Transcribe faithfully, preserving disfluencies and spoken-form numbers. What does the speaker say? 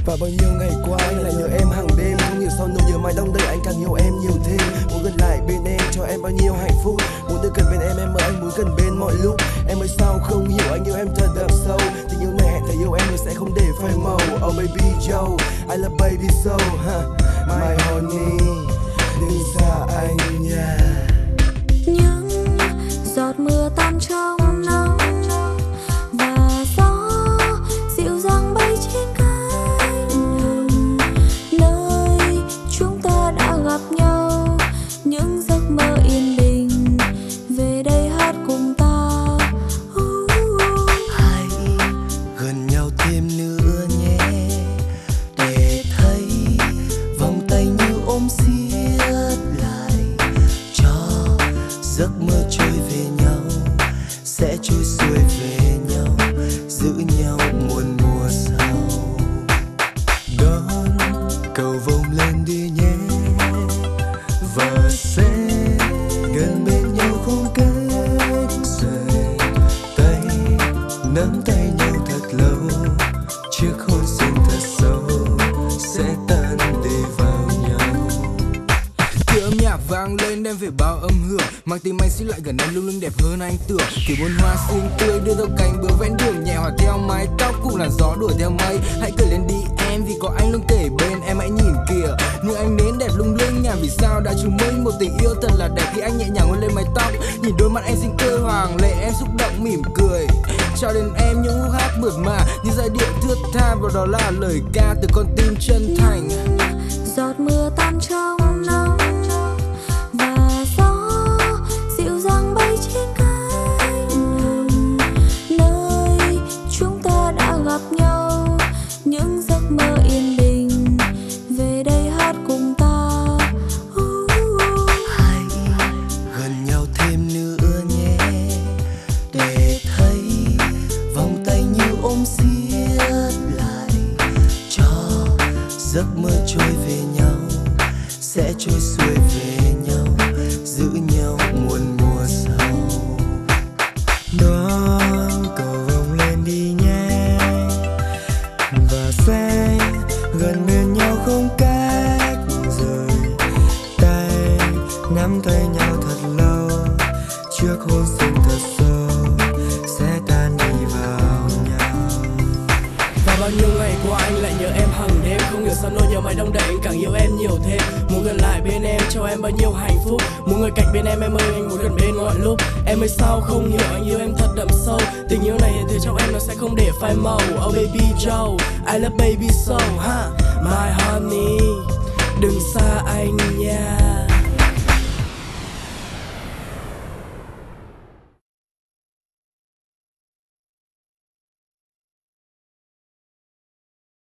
Và bao nhiêu ngày qua anh lại nhớ em hàng đêm, không hiểu sao nỗi nhớ mãi đong đầy anh càng yêu em nhiều thêm. Muốn gần lại bên em cho em bao nhiêu hạnh phúc, muốn được gần bên em em ơi anh muốn gần bên mọi lúc. Em ơi sao không hiểu anh yêu em thật đậm sâu, tình yêu này hẹn thầy yêu em rồi sẽ không để phai màu. Oh baby yo, I love baby so huh? My honey, đừng xa anh nha. Những giọt mưa tan trong nắng và gió dịu dàng bay trên cánh đồng, nơi chúng ta đã gặp nhau. Những giấc mơ yên bình về đây hát cùng ta. uh, uh. Hãy gần nhau thêm nữa nhé, để thấy vòng tay như ôm siết lại, cho giấc mơ trôi về nhau, sẽ trôi xuôi về nhau, giữ nhau muôn mùa sau. Đón cầu vồng lên đi nhé, và sẽ gần bên nhau không cách rời tay, nắm tay nhau thật lâu, chiếc hôn xin thật sâu sẽ tan đi vào nhau. Khi âm nhạc vang lên đem về bao âm hưởng, mang tim anh xích lại gần em lung linh đẹp hơn anh tưởng. Thì bồn hoa xinh tươi đưa theo cánh bướm ven đường, nhẹ hòa theo mái tóc cùng làn gió đuổi theo mây. Hãy cười lên đi em vì có anh luôn kể bên em, hãy nhìn kìa như anh nến đẹp lung linh ngàn vì sao đã chứng minh một tình yêu thật là đẹp. Khi anh nhẹ nhàng hôn lên mái tóc, nhìn đôi mắt anh xinh tươi hoàng lệ, em xúc động mỉm cười trao đến em những khúc hát mượt mà như giai điệu thướt tha, và đó là lời ca từ con tim chân thành. Giọt mưa tan trong nắng và gió dịu dàng bay trên cánh đồng, nơi chúng ta đã gặp nhau. Những giấc mơ yên bình về đây hát cùng ta. uh, uh. Hãy gần nhau thêm nữa nhé, để thấy vòng tay như ôm siết lại, cho giấc mơ trôi về nhau, sẽ trôi xuôi về nhau, giữ nhau muôn mùa sau. Đón cầu vồng lên đi nhé, và sẽ gần bên nhau không cách rời tay, nắm tay nhau thật lâu, chiếc hôn xin thật sâu sẽ tan đi vào nhau. Và bao nhiêu ngày qua anh lại nhớ em hàng đêm, không hiểu sao nỗi nhớ mãi đong đầy anh càng yêu em nhiều thêm. Muốn gần lại bên em cho em bao nhiêu hạnh phúc, muốn ngồi cạnh bên em em ơi anh muốn gần bên mọi lúc. Em ơi sao không hiểu anh yêu em thật đậm sâu, tình yêu này hiện thực trong em nó sẽ không để phai màu. Oh baby Joe, I love baby so huh? My honey, đừng xa anh nha.